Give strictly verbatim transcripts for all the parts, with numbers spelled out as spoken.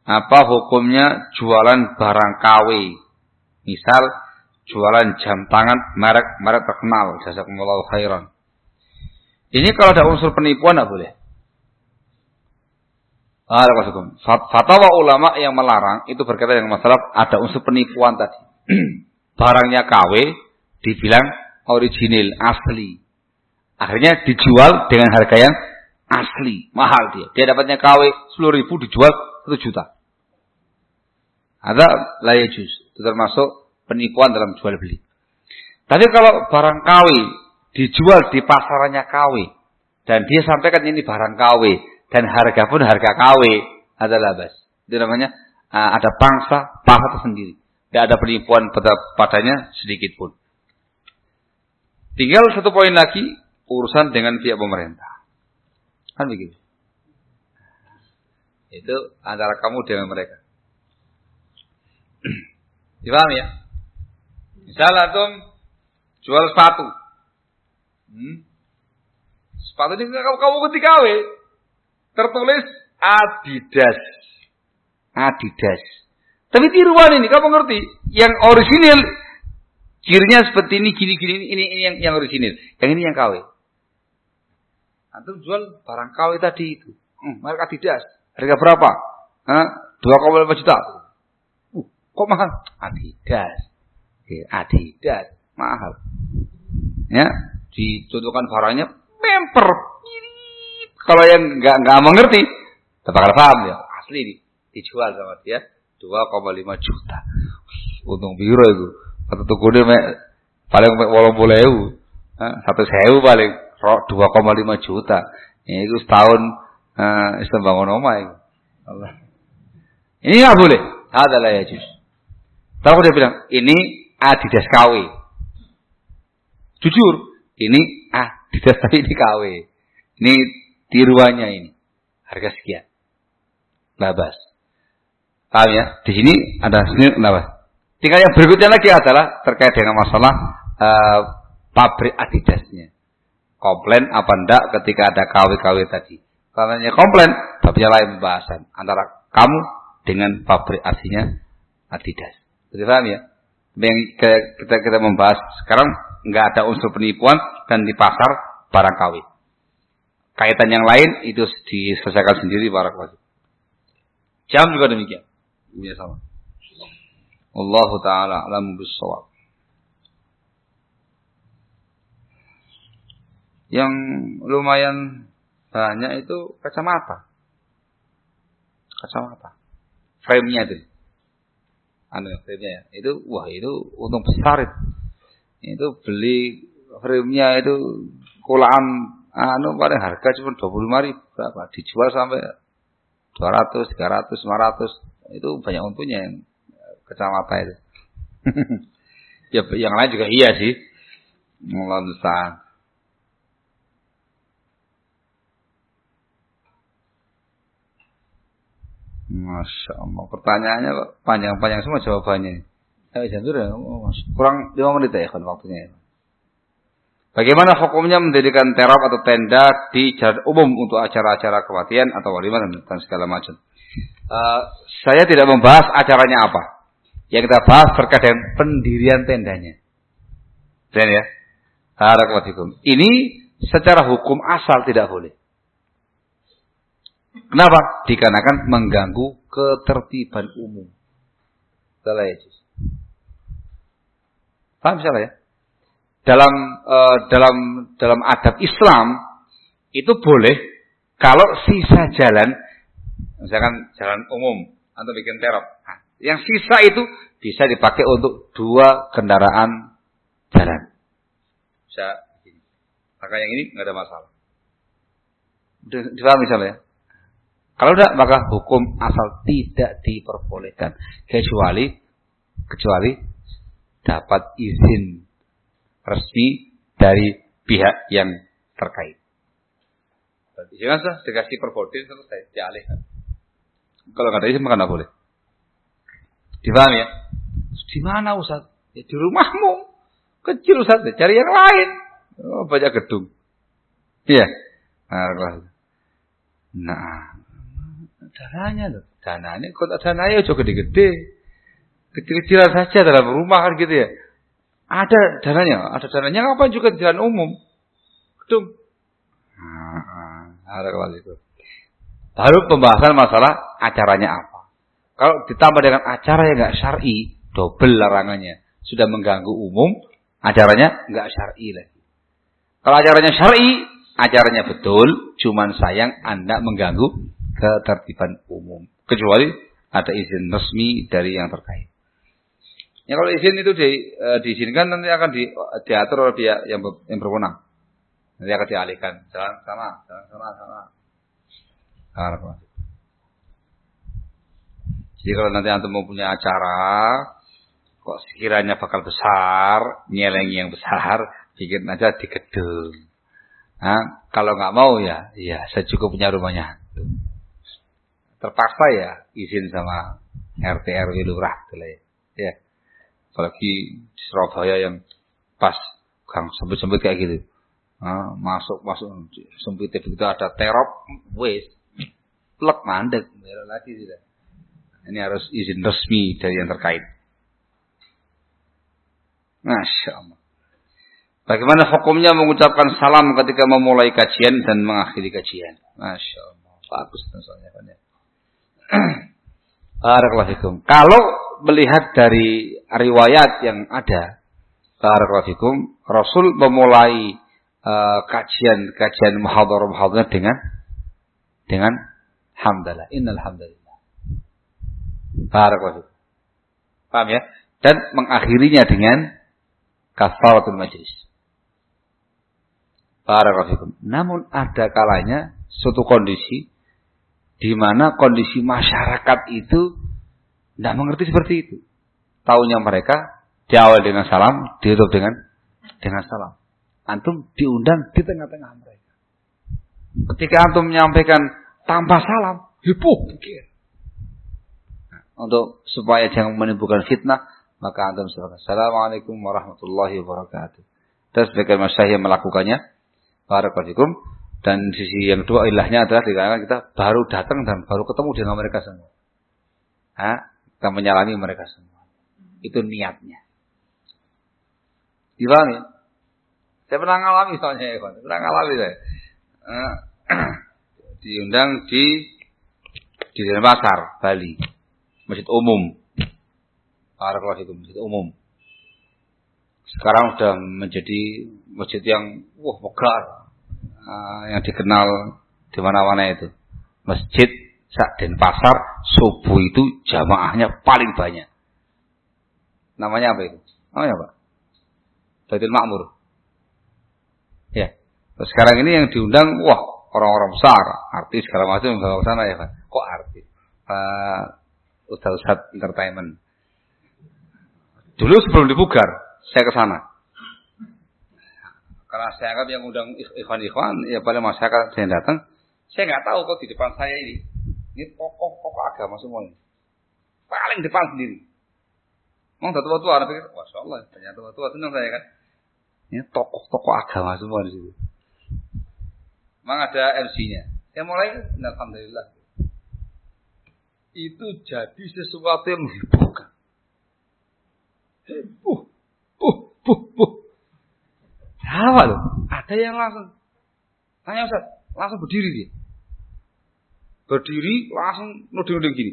Apa hukumnya jualan barang K W? Misal jualan jam tangan merek-merek terkenal. Jazakumullahu khairan. Ini kalau ada unsur penipuan tidak boleh. Assalamualaikum. Fatwa ulama yang melarang itu berkaitan dengan masalah ada unsur penipuan tadi. Barangnya K W dibilang original, asli. Akhirnya dijual dengan harga yang asli, mahal dia. Dia dapatnya K W sepuluh ribu dijual satu juta. Ada layajus. Itu termasuk penipuan dalam jual beli. Tapi kalau barang K W dijual di pasarannya K W dan dia sampaikan ini barang K W dan harga pun harga K W, adalah bas. Itu namanya uh, ada pangsa, pangsa tersendiri. Tidak ada penipuan pada, padanya sedikit pun. Tinggal satu poin lagi, urusan dengan pihak pemerintah. Kan begitu. Itu antara kamu dengan mereka. Dipahami ya? Misalnya antum jual sepatu. Hmm? Sepatu ini kamu kamu ketika K W tertulis Adidas. Adidas. Tapi tiruan ini, kamu ngerti? Yang orisinil cirinya seperti ini, gini gini ini ini yang yang orisinil. Yang ini yang K W. Antum jual barang K W tadi itu. Hmm, merek Adidas. Harga berapa? Hah? dua koma lima juta. Uh, kok mahal? Adidas. Adidas, mahal. Ya, dicontohkan barangnya memper. Kalau yang enggak enggak mengerti, bakal paham ya. Asli nih, dijual sama dia dua koma lima juta. Untung biru itu. Satu tukune mek paling mek delapan puluh ribu. Hah, satu sewu paling dua koma lima juta. Ini itu setahun eh uh, bangun omah itu. Allah. Ini enggak boleh. Adalah ya jus. Tahu dia bilang, ini Adidas K W. Jujur, ini Adidas tapi ini K W. Ini tiruannya ini. Harga sekian. Labas. Paham ya? Di sini ada sini labas. Tinggal yang berikutnya lagi adalah terkait dengan masalah uh, pabrik Adidasnya. Komplain apa enggak ketika ada K W K W tadi. Kalau hanya komplain, tapi lain pembahasan antara kamu dengan pabrik aslinya Adidas. Jadi paham ya? Yang kita kita membahas sekarang enggak ada unsur penipuan dan di pasar barang K W. Kaitan yang lain itu diselesaikan sendiri para keluarga. Jam juga demikian. Ini sama. Wallahu taala alam bissawab. Yang lumayan banyak itu kacamata. Kacamata. Frame-nya itu. Anu frame-nya ya. Itu wah itu untung besar itu. Itu beli frame-nya itu kulaan anu paling harga cuma dua puluh lima ribu berapa? Dijual sampai dua ratus, tiga ratus, lima ratus. Itu banyak untungnya yang kacamata itu. Ya yang lain juga iya sih. Allah musta'an. Masya Allah. Pertanyaannya panjang-panjang semua jawabannya. Eh, kurang lima menit ya kan waktunya. Bagaimana hukumnya mendirikan terap atau tenda di jalan umum untuk acara-acara kematian atau walimah dan segala macam. Uh, saya tidak membahas acaranya apa. Yang kita bahas terkait dengan pendirian tendanya. Dan ya, Barakallahu. Ini secara hukum asal tidak boleh. Kenapa? Dikarenakan mengganggu ketertiban umum. Salah ya, paham salah ya? Dalam uh, dalam dalam adab Islam itu boleh kalau sisa jalan, misalkan jalan umum atau bikin terop, nah, yang sisa itu bisa dipakai untuk dua kendaraan jalan. Bisa begini. Maka yang ini nggak ada masalah. Dipahami salah ya? Kalau tidak maka hukum asal tidak diperbolehkan kecuali kecuali dapat izin resmi dari pihak yang terkait. Jangan sah dikasih perboden selesai dialihkan. Kalau nggak ada izin maka nggak boleh. Dipahami ya? Di mana Ustaz? Ya, di rumahmu. Kecil Ustaz, cari yang lain. Oh, banyak gedung. Iya. Nah, nah, dananya loh. Dananya kok dananya aja gede-gede. Kecil-kecilan saja dalam rumah kan gitu ya. Ada dananya, ada dananya apa juga di jalan umum. Gedung. Nah, ada kalau itu. Baru pembahasan masalah acaranya apa. Kalau ditambah dengan acara yang enggak syar'i, double larangannya. Sudah mengganggu umum, acaranya enggak syar'i lagi. Kalau acaranya syar'i, acaranya betul, cuman sayang Anda mengganggu ketertiban umum. Kecuali ada izin resmi dari yang terkait. Ya kalau izin itu di, e, diizinkan nanti akan di, diatur oleh pihak yang, yang berwenang. Nanti akan dialihkan. Jalan sana, jalan sana, sana. Harap. Jadi kalau nanti antum mau punya acara, kok sekiranya bakal besar, nyelengi yang besar, bikin aja di gedung. Nah, kalau nggak mau ya, ya saya cukup punya rumahnya. Terpaksa ya izin sama R T R W lurah, ya. Ya. Apalagi di Surabaya yang pas gang sempit-sempit kayak gitu. Nah, masuk masuk sempit begitu ada terop, wes plek mandek, lagi sudah. Ini harus izin resmi dari yang terkait. Masya Allah. Bagaimana hukumnya mengucapkan salam ketika memulai kajian dan mengakhiri kajian? Masya Allah. Bagus soalnya kan ya. Barakallahu fikum. Kalau melihat dari riwayat yang ada, barakallahu fikum, Rasul memulai uh, kajian kajian muhadharah muhadharah dengan dengan hamdalah, innal hamdalillah. Barakallahu fikum. Paham ya? Dan mengakhirinya dengan kafaratul majlis. Barakallahu fikum. Namun ada kalanya suatu kondisi di mana kondisi masyarakat itu tidak mengerti seperti itu. Taunya mereka diawali dengan salam, ditutup dengan dengan salam. Antum diundang di tengah-tengah mereka. Ketika antum menyampaikan tanpa salam, heboh pikir. Nah, untuk supaya jangan menimbulkan fitnah, maka antum sampaikan Assalamualaikum warahmatullahi wabarakatuh. Dan sebagian masyayikh melakukannya. Barakallahu fikum. Dan sisi yang kedua ilahnya adalah dikarenakan kita baru datang dan baru ketemu dengan mereka semua. Hah? Kita menyalami mereka semua. Itu niatnya. Dipahami? Saya pernah ngalami soalnya ya, Pak. Pernah ngalami saya. Uh, diundang di di Denpasar, Bali. Masjid umum. Barakallahu fikum, masjid umum. Sekarang sudah menjadi masjid yang wah megah. Uh, yang dikenal di mana-mana itu. Masjid Denpasar subuh itu jamaahnya paling banyak. Namanya apa itu? Namanya apa? Baitul Ma'mur. Ya. Terus sekarang ini yang diundang, wah orang-orang besar, artis segala macam yang bawa ke sana ya Pak. Kok artis? Uh, Ustaz-ustaz entertainment. Dulu sebelum dibugar, saya ke sana. Karena saya anggap yang undang ikhwan-ikhwan, ya pada masyarakat yang datang, saya nggak tahu kok di depan saya ini, ini tokoh-tokoh agama semua ini. Paling depan sendiri. Mau tua-tua, ada pikir, masya Allah, banyak tua-tua, senang saya kan. Ini tokoh-tokoh agama semua di situ. Memang ada M C-nya. Saya mulai, alhamdulillah. Itu jadi sesuatu yang menghebohkan. Heboh, buh, buh, buh. Apa loh? Ada yang langsung tanya Ustaz, langsung berdiri dia. Berdiri langsung nuding-nuding gini.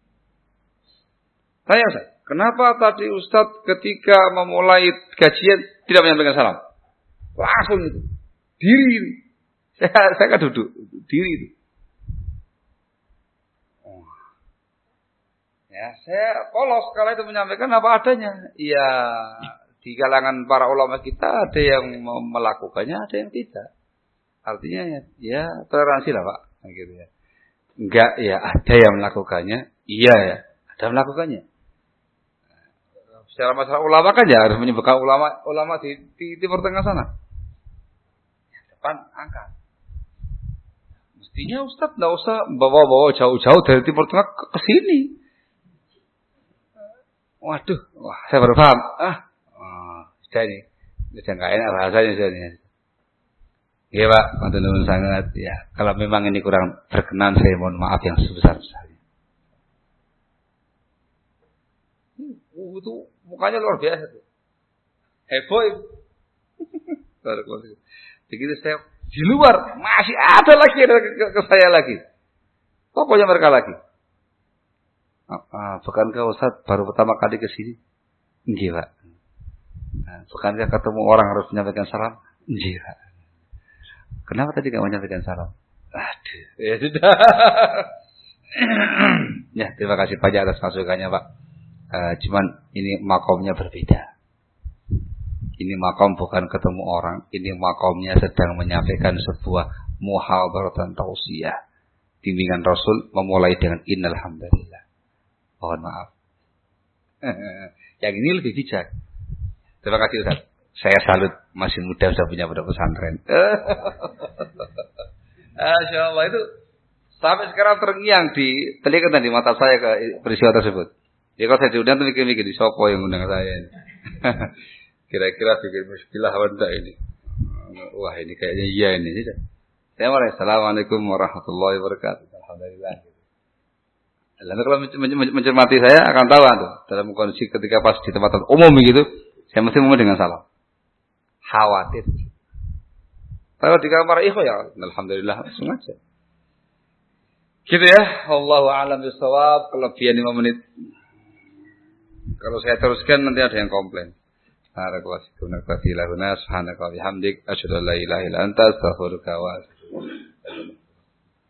Tanya Ustaz, kenapa tadi Ustaz ketika memulai kajian tidak menyampaikan salam? Langsung itu. Diri. Saya saya kan duduk, diri itu. Oh. Ya, saya polos kalau itu menyampaikan apa adanya. Iya. Di kalangan para ulama kita ada yang melakukannya, ada yang tidak. Artinya ya, ya toleransi lah Pak, gitu ya. Enggak ya, ada yang melakukannya, iya ya, ada yang melakukannya. Secara masalah ulama kan ya harus menyebutkan ulama ulama di, di Timur Tengah sana. Depan angkat. Mestinya Ustaz enggak usah bawa-bawa jauh-jauh dari Timur Tengah ke, ke sini. Waduh, wah saya baru paham. Ah. Sudah ini, sudah nggak enak bahasanya sudah ini. Iya Pak, matur nuwun sangat. Ya, kalau memang ini kurang berkenan, saya mohon maaf yang sebesar-besarnya. Uh, itu mukanya luar biasa tuh. Heboh itu. Begitu saya di luar, masih ada lagi ada ke, ke saya lagi. Pokoknya mereka lagi. Ah, bukankah Ustaz baru pertama kali ke sini? Enggak, Pak. Nah, bukankah ketemu orang harus menyampaikan salam? Enggak. Kenapa tadi enggak menyampaikan salam? Aduh, ya sudah. Ya, terima kasih banyak atas masukannya, Pak. Uh, cuman ini makomnya berbeda. Ini makom bukan ketemu orang, ini makomnya sedang menyampaikan sebuah muhadharatan tausiyah. Bimbingan Rasul memulai dengan innal hamdalillah. Mohon maaf. Yang ini lebih bijak. Terima kasih Ustaz. Saya salut, masih muda sudah punya pondok pesantren. Masya Allah, itu sampai sekarang terngiang di telinga dan di mata saya ke peristiwa tersebut. Ya kalau saya diundang tuh mikir-mikir di sopo yang undang saya ini. Kira-kira bikin muskilah apa ini. Wah ini kayaknya iya ini. Saya mulai assalamualaikum warahmatullahi wabarakatuh. Alhamdulillah. Lalu kalau mencermati saya akan tahu tuh dalam kondisi ketika pas di tempat umum begitu, saya mesti ngomong dengan salam. Khawatir. Kalau di kamar ikhwan ya alhamdulillah langsung aja. Gitu ya. Wallahu a'lam bishawab. Kelebihan lima menit. Kalau saya teruskan nanti ada yang komplain. Barakallahu fiikum wa barakallahu lana subhanaka wa bihamdik asyhadu an la ilaha illa anta astaghfiruka wa atubu ilaik.